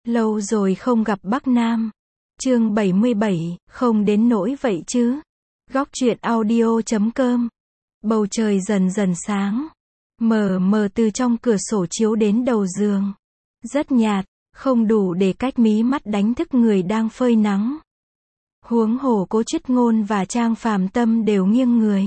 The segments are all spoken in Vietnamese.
Lâu rồi không gặp Bắc Nam. Chương 77, không đến nỗi vậy chứ. Góc truyện audio.com. Bầu trời dần dần sáng. Mờ mờ từ trong cửa sổ chiếu đến đầu giường. Rất nhạt, không đủ để cách mí mắt đánh thức người đang phơi nắng. Huống hồ Cố Triết Ngôn và Trang Phàm Tâm đều nghiêng người.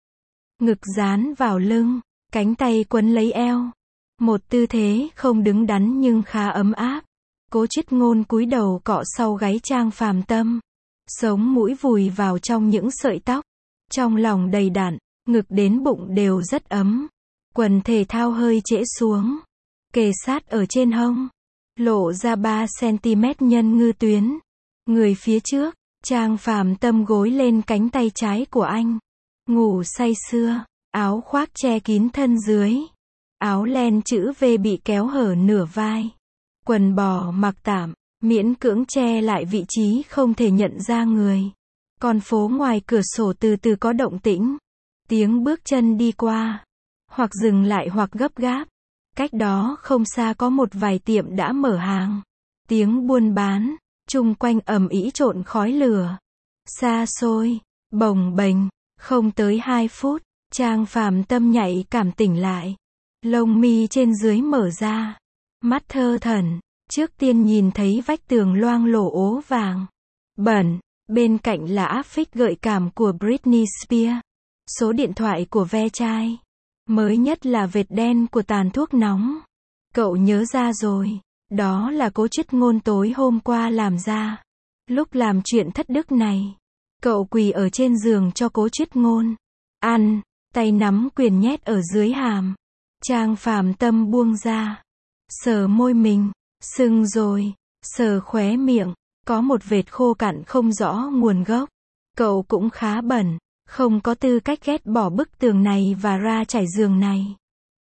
Ngực dán vào lưng, cánh tay quấn lấy eo. Một tư thế không đứng đắn nhưng khá ấm áp. Cố Triết Ngôn cúi đầu cọ sau gáy Trang Phàm Tâm. Sống mũi vùi vào trong những sợi tóc. Trong lòng đầy đặn, ngực đến bụng đều rất ấm. Quần thể thao hơi trễ xuống. Kề sát ở trên hông. Lộ ra 3cm nhân ngư tuyến. Người phía trước, Trang Phàm Tâm gối lên cánh tay trái của anh. Ngủ say sưa, áo khoác che kín thân dưới. Áo len chữ V bị kéo hở nửa vai. Quần bò mặc tạm, miễn cưỡng che lại vị trí không thể nhận ra người. Con phố ngoài cửa sổ từ từ có động tĩnh. Tiếng bước chân đi qua. Hoặc dừng lại hoặc gấp gáp. Cách đó không xa có một vài tiệm đã mở hàng. Tiếng buôn bán, chung quanh ầm ĩ trộn khói lửa. Xa xôi, bồng bềnh, không tới 2 phút, Trang Phàm Tâm nhạy cảm tỉnh lại. Lông mi trên dưới mở ra. Mắt thơ thẩn, trước tiên nhìn thấy vách tường loang lổ ố vàng. Bẩn, bên cạnh là áp phích gợi cảm của Britney Spears. Số điện thoại của ve chai. Mới nhất là vệt đen của tàn thuốc nóng. Cậu nhớ ra rồi, đó là Cố Triết Ngôn tối hôm qua làm ra. Lúc làm chuyện thất đức này, cậu quỳ ở trên giường cho Cố Triết Ngôn ăn, tay nắm quyền nhét ở dưới hàm. Trang Phàm Tâm buông ra, sờ môi mình, sưng rồi, sờ khóe miệng, có một vệt khô cặn không rõ nguồn gốc. Cậu cũng khá bẩn, không có tư cách ghét bỏ bức tường này và ra trải giường này.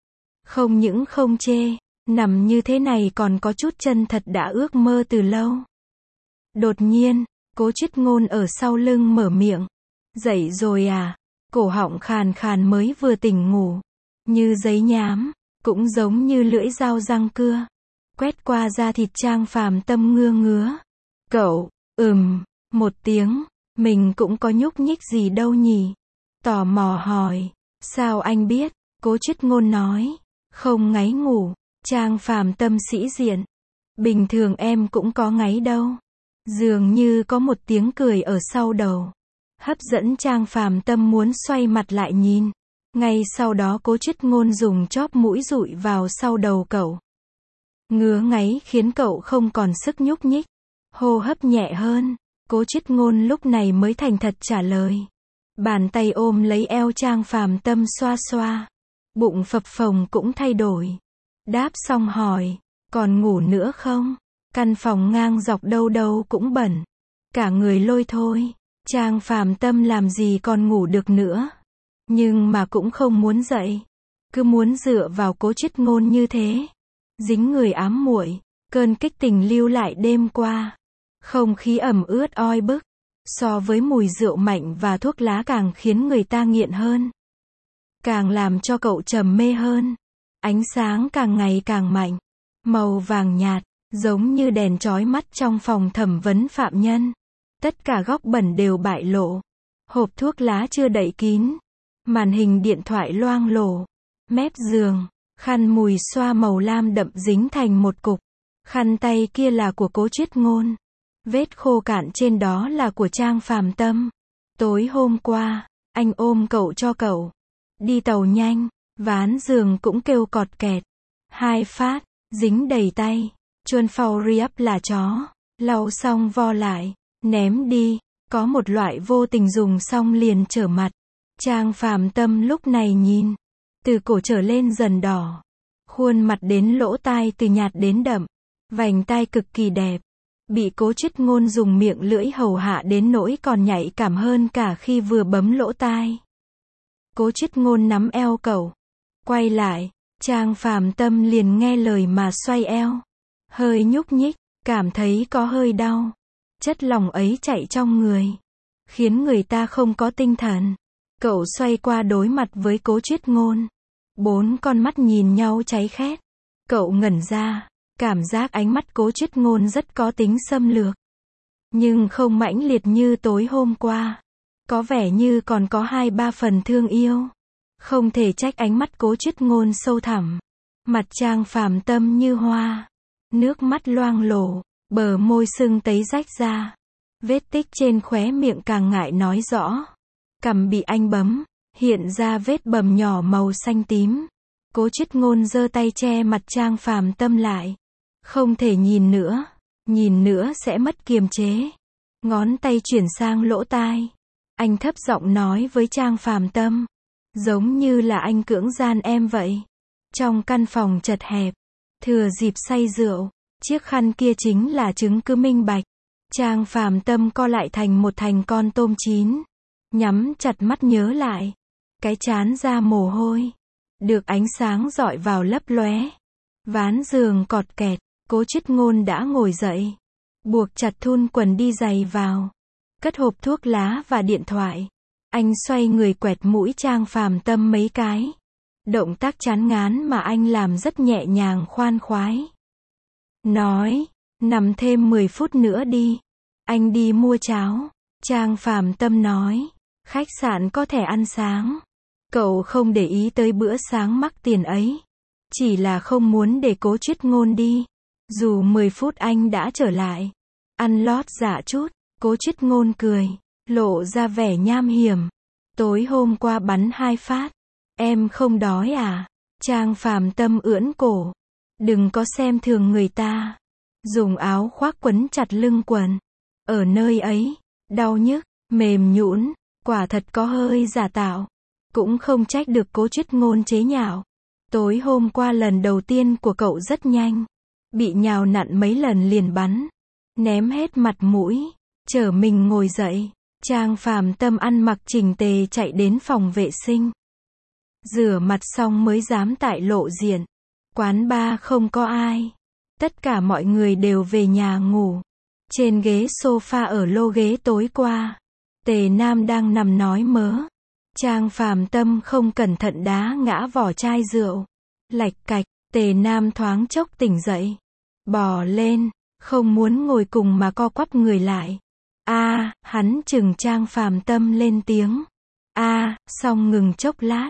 Không những không chê, nằm như thế này còn có chút chân thật đã ước mơ từ lâu. Đột nhiên, Cố Triết Ngôn ở sau lưng mở miệng. Dậy rồi à? Cổ họng khàn khàn mới vừa tỉnh ngủ. Như giấy nhám, cũng giống như lưỡi dao răng cưa. Quét qua da thịt Trang Phàm Tâm ngứa. Cậu, một tiếng, mình cũng có nhúc nhích gì đâu nhỉ? Tò mò hỏi, sao anh biết? Cố Triết Ngôn nói, không ngáy ngủ. Trang Phàm Tâm sĩ diện. Bình thường em cũng có ngáy đâu. Dường như có một tiếng cười ở sau đầu. Hấp dẫn Trang Phàm Tâm muốn xoay mặt lại nhìn. Ngay sau đó Cố Triết Ngôn dùng chóp mũi dụi vào sau đầu cậu. Ngứa ngáy khiến cậu không còn sức nhúc nhích. Hô hấp nhẹ hơn. Cố Triết Ngôn lúc này mới thành thật trả lời. Bàn tay ôm lấy eo Trang Phàm Tâm xoa xoa. Bụng phập phồng cũng thay đổi. Đáp xong hỏi, còn ngủ nữa không? Căn phòng ngang dọc đâu đâu cũng bẩn. Cả người lôi thôi. Trang Phàm Tâm làm gì còn ngủ được nữa. Nhưng mà cũng không muốn dậy. Cứ muốn dựa vào Cố Triết Ngôn như thế. Dính người ám muội. Cơn kích tình lưu lại đêm qua. Không khí ẩm ướt oi bức. So với mùi rượu mạnh và thuốc lá càng khiến người ta nghiện hơn. Càng làm cho cậu trầm mê hơn. Ánh sáng càng ngày càng mạnh. Màu vàng nhạt, giống như đèn chói mắt trong phòng thẩm vấn phạm nhân. Tất cả góc bẩn đều bại lộ. Hộp thuốc lá chưa đậy kín. Màn hình điện thoại loang lổ. Mép giường, khăn mùi xoa màu lam đậm dính thành một cục. Khăn tay kia là của Cố Triết Ngôn. Vết khô cạn trên đó là của Trang Phàm Tâm. Tối hôm qua, anh ôm cậu cho cậu. Đi tàu nhanh, ván giường cũng kêu cọt kẹt. 2 phát, dính đầy tay. Chuồn phao riap là chó. Lau xong vo lại, ném đi. Có một loại vô tình dùng xong liền trở mặt. Trang Phàm Tâm lúc này nhìn. Từ cổ trở lên dần đỏ. Khuôn mặt đến lỗ tai từ nhạt đến đậm. Vành tai cực kỳ đẹp. Bị Cố Triết Ngôn dùng miệng lưỡi hầu hạ đến nỗi còn nhạy cảm hơn cả khi vừa bấm lỗ tai. Cố Triết Ngôn nắm eo cậu. Quay lại, Trang Phàm Tâm liền nghe lời mà xoay eo. Hơi nhúc nhích, cảm thấy có hơi đau. Chất lỏng ấy chạy trong người. Khiến người ta không có tinh thần. Cậu xoay qua đối mặt với Cố Triết Ngôn. 4 con mắt nhìn nhau cháy khét. Cậu ngẩn ra. Cảm giác ánh mắt Cố Chuyết Ngôn rất có tính xâm lược. Nhưng không mãnh liệt như tối hôm qua. Có vẻ như còn có 2-3 phần thương yêu. Không thể trách ánh mắt Cố Chuyết Ngôn sâu thẳm. Mặt Trang Phàm Tâm như hoa. Nước mắt loang lổ, bờ môi sưng tấy rách ra. Vết tích trên khóe miệng càng ngại nói rõ. Cằm bị anh bấm, hiện ra vết bầm nhỏ màu xanh tím. Cố Chuyết Ngôn giơ tay che mặt Trang Phàm Tâm lại. Không thể nhìn nữa sẽ mất kiềm chế. Ngón tay chuyển sang lỗ tai. Anh thấp giọng nói với Trang Phàm Tâm. Giống như là anh cưỡng gian em vậy. Trong căn phòng chật hẹp, thừa dịp say rượu, chiếc khăn kia chính là chứng cứ minh bạch. Trang Phàm Tâm co lại thành một thành con tôm chín. Nhắm chặt mắt nhớ lại. Cái trán ra mồ hôi. Được ánh sáng rọi vào lấp lóe. Ván giường cọt kẹt, Cố Chuyết Ngôn đã ngồi dậy. Buộc chặt thun quần đi giày vào. Cất hộp thuốc lá và điện thoại. Anh xoay người quẹt mũi Trang Phàm Tâm mấy cái. Động tác chán ngán mà anh làm rất nhẹ nhàng khoan khoái. Nói, nằm thêm 10 phút nữa đi. Anh đi mua cháo. Trang Phàm Tâm nói, khách sạn có thẻ ăn sáng. Cậu không để ý tới bữa sáng mắc tiền ấy. Chỉ là không muốn để Cố Chuyết Ngôn đi. Dù 10 phút anh đã trở lại. Ăn lót dạ chút. Cố Chuyết Ngôn cười, lộ ra vẻ nham hiểm. Tối hôm qua bắn 2 phát. Em không đói à? Trang Phàm Tâm ưỡn cổ. Đừng có xem thường người ta. Dùng áo khoác quấn chặt lưng quần. Ở nơi ấy, đau nhức, mềm nhũn, quả thật có hơi giả tạo. Cũng không trách được Cố Chuyết Ngôn chế nhạo. Tối hôm qua lần đầu tiên của cậu rất nhanh. Bị nhào nặn mấy lần liền bắn. Ném hết mặt mũi. Chở mình ngồi dậy. Trang Phàm Tâm ăn mặc chỉnh tề chạy đến phòng vệ sinh. Rửa mặt xong mới dám tại lộ diện. Quán bar không có ai. Tất cả mọi người đều về nhà ngủ. Trên ghế sofa ở lô ghế tối qua, Tề Nam đang nằm nói mớ. Trang Phàm Tâm không cẩn thận đá ngã vỏ chai rượu. Lạch cạch, Tề Nam thoáng chốc tỉnh dậy. Bò lên, không muốn ngồi cùng mà co quắp người lại. Hắn chừng Trang Phàm Tâm lên tiếng. Xong ngừng chốc lát.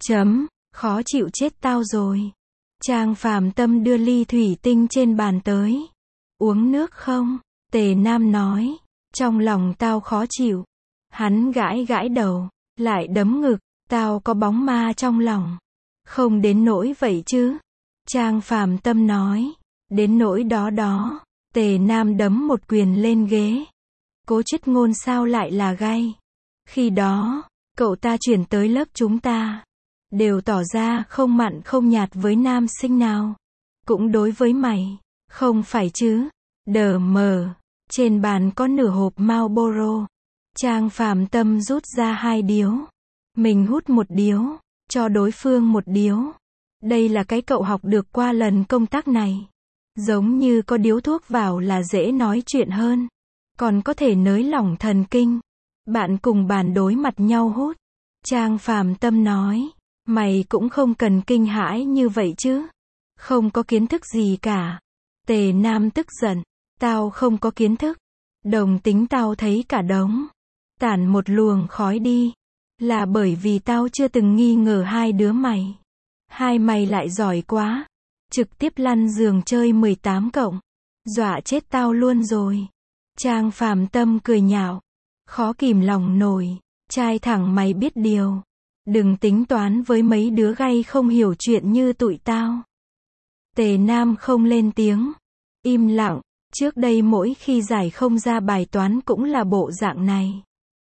Khó chịu chết tao rồi. Trang Phàm Tâm đưa ly thủy tinh trên bàn tới. Uống nước không? Tề Nam nói. Trong lòng tao khó chịu. Hắn gãi gãi đầu, lại đấm ngực. Tao có bóng ma trong lòng. Không đến nỗi vậy chứ. Trang Phàm Tâm nói. Đến nỗi đó. Tề Nam đấm một quyền lên ghế. Cố Chuyết Ngôn sao lại là gay? Khi đó, cậu ta chuyển tới lớp chúng ta. Đều tỏ ra không mặn không nhạt với nam sinh nào. Cũng đối với mày. Không phải chứ? Đờ mờ. Trên bàn có nửa hộp Marlboro. Trang Phàm Tâm rút ra 2 điếu. Mình hút 1 điếu. Cho đối phương 1 điếu. Đây là cái cậu học được qua lần công tác này. Giống như có điếu thuốc vào là dễ nói chuyện hơn. Còn có thể nới lỏng thần kinh. Bạn cùng bàn đối mặt nhau hút. Trang Phàm Tâm nói. Mày cũng không cần kinh hãi như vậy chứ. Không có kiến thức gì cả. Tề Nam tức giận. Tao không có kiến thức. Đồng tính tao thấy cả đống. Tản một luồng khói đi. Là bởi vì tao chưa từng nghi ngờ hai đứa mày. Hai mày lại giỏi quá. Trực tiếp lăn giường chơi 18 cộng. Dọa chết tao luôn rồi. Trang Phàm Tâm cười nhạo. Khó kìm lòng nổi. Trai thẳng mày biết điều. Đừng tính toán với mấy đứa gay không hiểu chuyện như tụi tao. Tề Nam không lên tiếng. Im lặng. Trước đây mỗi khi giải không ra bài toán cũng là bộ dạng này.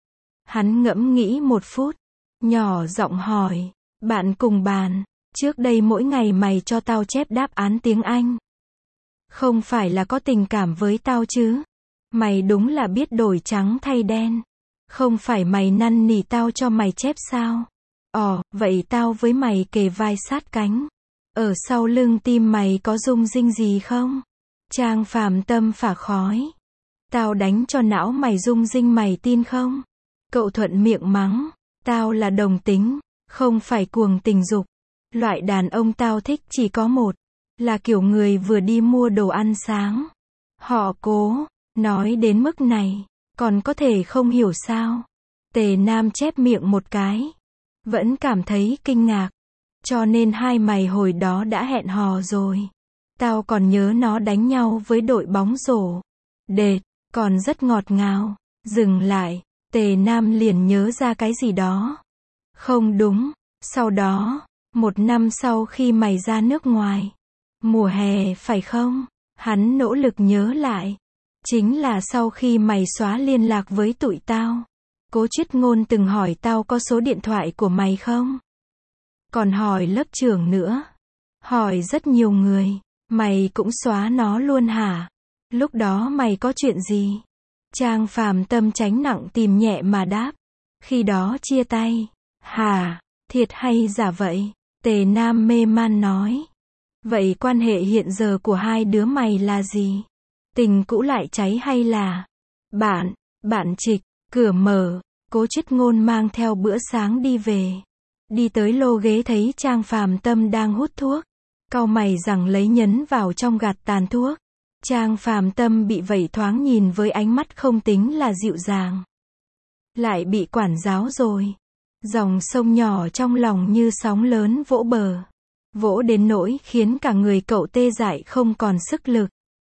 Hắn ngẫm nghĩ 1 phút. Nhỏ giọng hỏi. Bạn cùng bàn. Trước đây mỗi ngày mày cho tao chép đáp án tiếng Anh. Không phải là có tình cảm với tao chứ? Mày đúng là biết đổi trắng thay đen. Không phải mày năn nỉ tao cho mày chép sao? Vậy tao với mày kề vai sát cánh. Ở sau lưng tim mày có rung rinh gì không? Trang Phàm Tâm phả khói. Tao đánh cho não mày rung rinh mày tin không? Cậu thuận miệng mắng. Tao là đồng tính, không phải cuồng tình dục. Loại đàn ông tao thích chỉ có một. là kiểu người vừa đi mua đồ ăn sáng. Họ Cố, nói đến mức này, còn có thể không hiểu sao? Tề Nam chép miệng một cái. Vẫn cảm thấy kinh ngạc. Cho nên hai mày hồi đó đã hẹn hò rồi. Tao còn nhớ nó đánh nhau với đội bóng rổ. Đệt, còn rất ngọt ngào. Dừng lại, Tề Nam liền nhớ ra cái gì đó. Không đúng, sau đó, 1 năm sau khi mày ra nước ngoài. Mùa hè phải không? Hắn nỗ lực nhớ lại. Chính là sau khi mày xóa liên lạc với tụi tao. Cố Chiết Ngôn từng hỏi tao có số điện thoại của mày không? Còn hỏi lớp trưởng nữa. Hỏi rất nhiều người. Mày cũng xóa nó luôn hả? Lúc đó mày có chuyện gì? Trang Phàm Tâm tránh nặng tìm nhẹ mà đáp. Khi đó chia tay. Hả? Thiệt hay giả vậy? Tề Nam mê man nói. Vậy quan hệ hiện giờ của hai đứa mày là gì? Tình cũ lại cháy hay là bạn trịch? Cửa mở, Cố Chiết Ngôn mang theo bữa sáng đi về. Đi tới lô ghế thấy Trang Phàm Tâm đang hút thuốc. Cau mày rằng lấy nhấn vào trong gạt tàn thuốc. Trang Phàm Tâm bị vậy thoáng nhìn với ánh mắt không tính là dịu dàng. Lại bị quản giáo rồi. Dòng sông nhỏ trong lòng như sóng lớn vỗ bờ. Vỗ đến nỗi khiến cả người cậu tê dại không còn sức lực.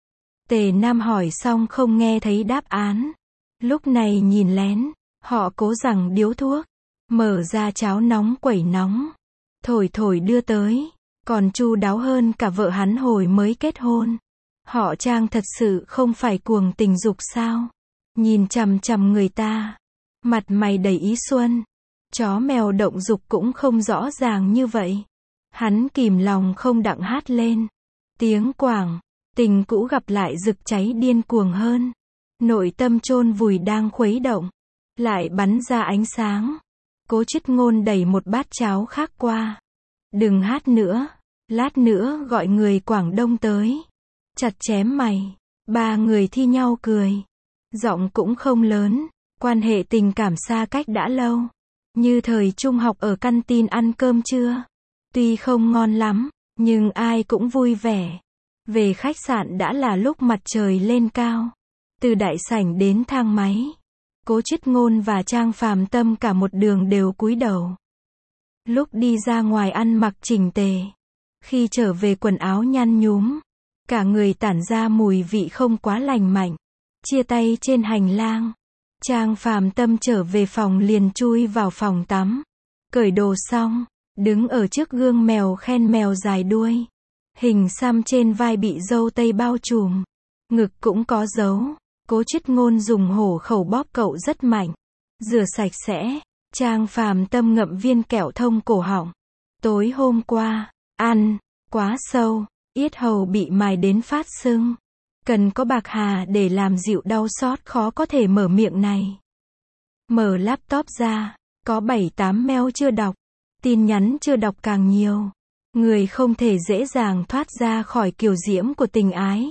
Tề Nam hỏi xong không nghe thấy đáp án. Lúc này nhìn lén, Họ Cố rằng điếu thuốc. Mở ra cháo nóng quẩy nóng. Thổi thổi đưa tới. Còn chu đáo hơn cả vợ hắn hồi mới kết hôn. Họ Trang thật sự không phải cuồng tình dục sao? Nhìn chằm chằm người ta. Mặt mày đầy ý xuân. Chó mèo động dục cũng không rõ ràng như vậy. Hắn kìm lòng không đặng hát lên. Tiếng quảng, tình cũ gặp lại rực cháy điên cuồng hơn. Nội tâm chôn vùi đang khuấy động. Lại bắn ra ánh sáng. Cố Chiết Ngôn đẩy một bát cháo khác qua. Đừng hát nữa. Lát nữa gọi người Quảng Đông tới. Chặt chém mày. Ba người thi nhau cười. Giọng cũng không lớn. Quan hệ tình cảm xa cách đã lâu. Như thời trung học ở căn tin ăn cơm trưa. Tuy không ngon lắm, nhưng ai cũng vui vẻ. Về khách sạn đã là lúc mặt trời lên cao. Từ đại sảnh đến thang máy. Cố Chiết Ngôn và Trang Phàm Tâm cả một đường đều cúi đầu. Lúc đi ra ngoài ăn mặc chỉnh tề. Khi trở về quần áo nhăn nhúm. Cả người tản ra mùi vị không quá lành mạnh. Chia tay trên hành lang. Trang Phàm Tâm trở về phòng liền chui vào phòng tắm. Cởi đồ xong, đứng ở trước gương mèo khen mèo dài đuôi. Hình xăm trên vai bị râu tây bao trùm. Ngực cũng có dấu. Cố Chiết Ngôn dùng hổ khẩu bóp cậu rất mạnh. Rửa sạch sẽ. Trang Phàm Tâm ngậm viên kẹo thông cổ họng. Tối hôm qua, ăn quá sâu, yết hầu bị mài đến phát sưng. Cần có bạc hà để làm dịu đau xót khó có thể mở miệng này. Mở laptop ra, có 7-8 mail chưa đọc. Tin nhắn chưa đọc càng nhiều. Người không thể dễ dàng thoát ra khỏi kiều diễm của tình ái.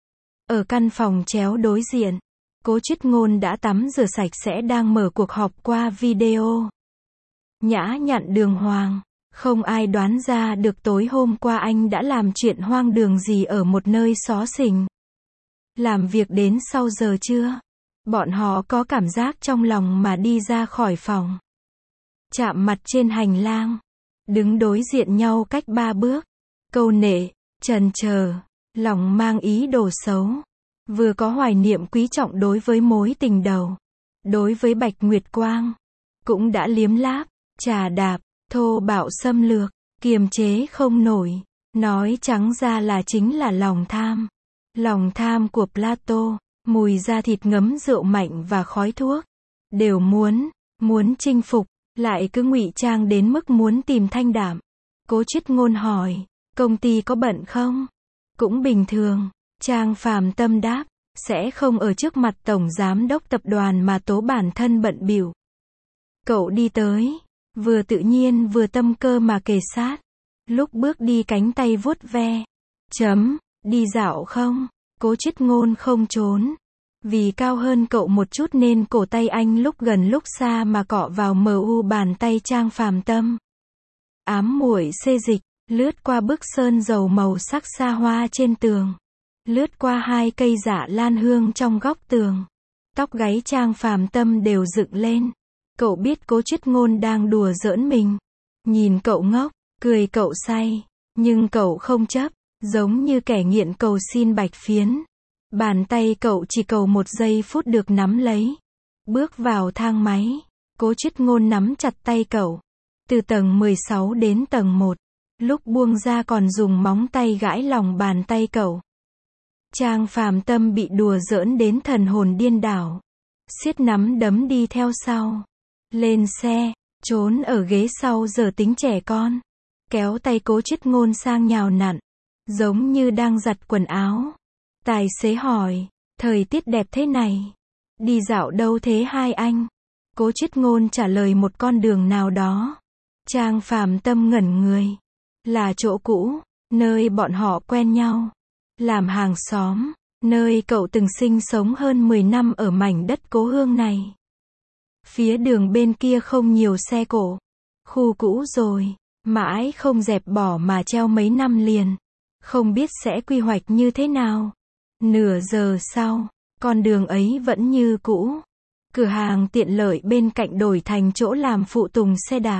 Ở căn phòng chéo đối diện, Cố Chiết Ngôn đã tắm rửa sạch sẽ đang mở cuộc họp qua video. Nhã nhặn đường hoàng. Không ai đoán ra được tối hôm qua anh đã làm chuyện hoang đường gì ở một nơi xó xỉnh. Làm việc đến sau giờ trưa. Bọn họ có cảm giác trong lòng mà đi ra khỏi phòng. Chạm mặt trên hành lang. Đứng đối diện nhau cách 3 bước. Câu nệ, chần chờ, lòng mang ý đồ xấu. Vừa có hoài niệm quý trọng đối với mối tình đầu. Đối với Bạch Nguyệt Quang. Cũng đã liếm láp, chà đạp, thô bạo xâm lược, kiềm chế không nổi. Nói trắng ra là chính là lòng tham. Lòng tham của Plato, mùi da thịt ngấm rượu mạnh và khói thuốc. Đều muốn chinh phục, lại cứ ngụy trang đến mức muốn tìm thanh đạm. Cố Chiết Ngôn hỏi, công ty có bận không? Cũng bình thường. Trang Phàm Tâm đáp, sẽ không ở trước mặt tổng giám đốc tập đoàn mà tố bản thân bận bịu. Cậu đi tới, vừa tự nhiên vừa tâm cơ mà kề sát. Lúc bước đi cánh tay vuốt ve. Đi dạo không? Cố Chiết Ngôn không trốn. Vì cao hơn cậu một chút nên cổ tay anh lúc gần lúc xa mà cọ vào mờ u bàn tay Trang Phàm Tâm. Ám muội xê dịch, lướt qua bức sơn dầu màu sắc xa hoa trên tường, lướt qua 2 cây dạ lan hương trong góc tường. Tóc gáy Trang Phàm Tâm đều dựng lên. Cậu biết Cố Chuyết Ngôn đang đùa giỡn mình. Nhìn cậu ngốc, cười cậu say, nhưng cậu không chấp, giống như kẻ nghiện cầu xin bạch phiến. Bàn tay cậu chỉ cầu 1 giây phút được nắm lấy. Bước vào thang máy, Cố Chuyết Ngôn nắm chặt tay cậu. Từ tầng 16 đến tầng 1, lúc buông ra còn dùng móng tay gãi lòng bàn tay cậu. Trang Phàm Tâm bị đùa giỡn đến thần hồn điên đảo. Siết nắm đấm đi theo sau. Lên xe, trốn ở ghế sau giờ tính trẻ con. Kéo tay Cố Chuyết Ngôn sang nhào nặn, giống như đang giặt quần áo. Tài xế hỏi, thời tiết đẹp thế này, đi dạo đâu thế hai anh? Cố Chuyết Ngôn trả lời một con đường nào đó. Trang Phàm Tâm ngẩn người. Là chỗ cũ, nơi bọn họ quen nhau. Làm hàng xóm, nơi cậu từng sinh sống hơn 10 năm ở mảnh đất cố hương này. Phía đường bên kia không nhiều xe cộ. Khu cũ rồi, mãi không dẹp bỏ mà treo mấy năm liền. Không biết sẽ quy hoạch như thế nào. Nửa giờ sau, con đường ấy vẫn như cũ. Cửa hàng tiện lợi bên cạnh đổi thành chỗ làm phụ tùng xe đạp.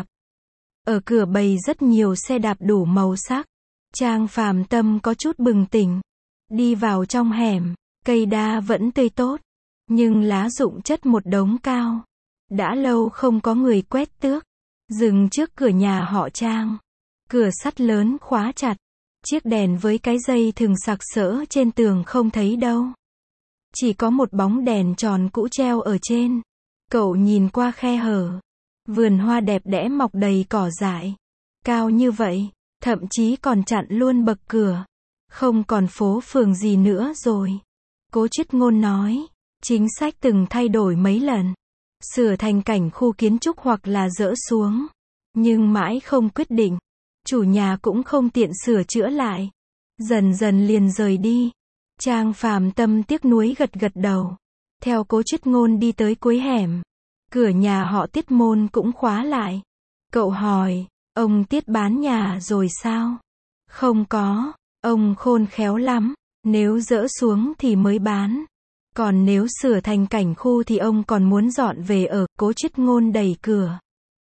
Ở cửa bày rất nhiều xe đạp đủ màu sắc. Trang Phàm Tâm có chút bừng tỉnh. Đi vào trong hẻm, cây đa vẫn tươi tốt, nhưng lá rụng chất một đống cao. Đã lâu không có người quét tước. Dừng trước cửa nhà họ Trang. Cửa sắt lớn khóa chặt. Chiếc đèn với cái dây thừng sặc sỡ trên tường không thấy đâu. Chỉ có một bóng đèn tròn cũ treo ở trên. Cậu nhìn qua khe hở. Vườn hoa đẹp đẽ mọc đầy cỏ dại. Cao như vậy, thậm chí còn chặn luôn bậc cửa. Không còn phố phường gì nữa rồi. Cố Chuyết Ngôn nói, chính sách từng thay đổi mấy lần. Sửa thành cảnh khu kiến trúc hoặc là dỡ xuống. Nhưng mãi không quyết định. Chủ nhà cũng không tiện sửa chữa lại. Dần dần liền rời đi. Trang Phàm Tâm tiếc nuối gật gật đầu. Theo Cố Chuyết Ngôn đi tới cuối hẻm. Cửa nhà họ Tiết môn cũng khóa lại. Cậu hỏi, ông Tiết bán nhà rồi sao? Không có, ông khôn khéo lắm. Nếu dỡ xuống thì mới bán. Còn nếu sửa thành cảnh khu thì ông còn muốn dọn về ở. Cố Chuyết Ngôn đẩy cửa.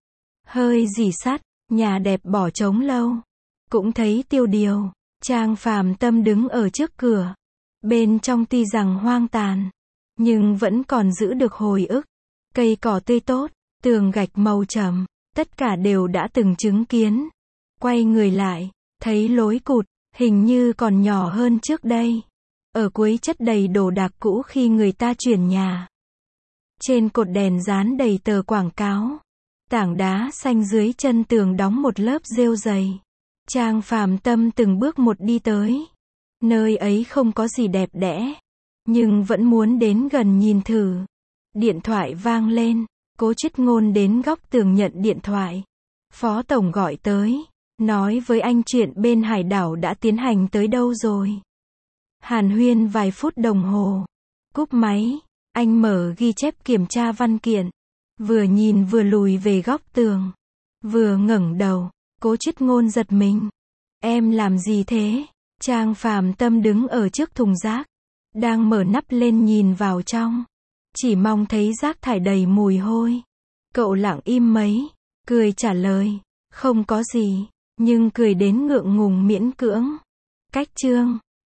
Hơi rỉ sắt, nhà đẹp bỏ trống lâu. Cũng thấy tiêu điều. Trang Phàm Tâm đứng ở trước cửa. Bên trong tuy rằng hoang tàn, nhưng vẫn còn giữ được hồi ức. Cây cỏ tươi tốt, tường gạch màu trầm, tất cả đều đã từng chứng kiến. Quay người lại, thấy lối cụt, hình như còn nhỏ hơn trước đây. Ở cuối chất đầy đồ đạc cũ khi người ta chuyển nhà. Trên cột đèn dán đầy tờ quảng cáo. Tảng đá xanh dưới chân tường đóng một lớp rêu dày. Trang Phàm Tâm từng bước một đi tới. Nơi ấy không có gì đẹp đẽ, nhưng vẫn muốn đến gần nhìn thử. Điện thoại vang lên. Cố Chuyết Ngôn đến góc tường nhận điện thoại. Phó tổng gọi tới, nói với anh chuyện bên hải đảo đã tiến hành tới đâu rồi. Hàn huyên vài phút đồng hồ. Cúp máy, anh mở ghi chép kiểm tra văn kiện. Vừa nhìn vừa lùi về góc tường. Vừa ngẩng đầu, Cố Chuyết Ngôn giật mình. Em làm gì thế? Trang Phàm Tâm đứng ở trước thùng rác. Đang mở nắp lên nhìn vào trong. Chỉ mong thấy rác thải đầy mùi hôi. Cậu lặng im mấy. Cười trả lời. Không có gì. Nhưng cười đến ngượng ngùng miễn cưỡng. Cách chương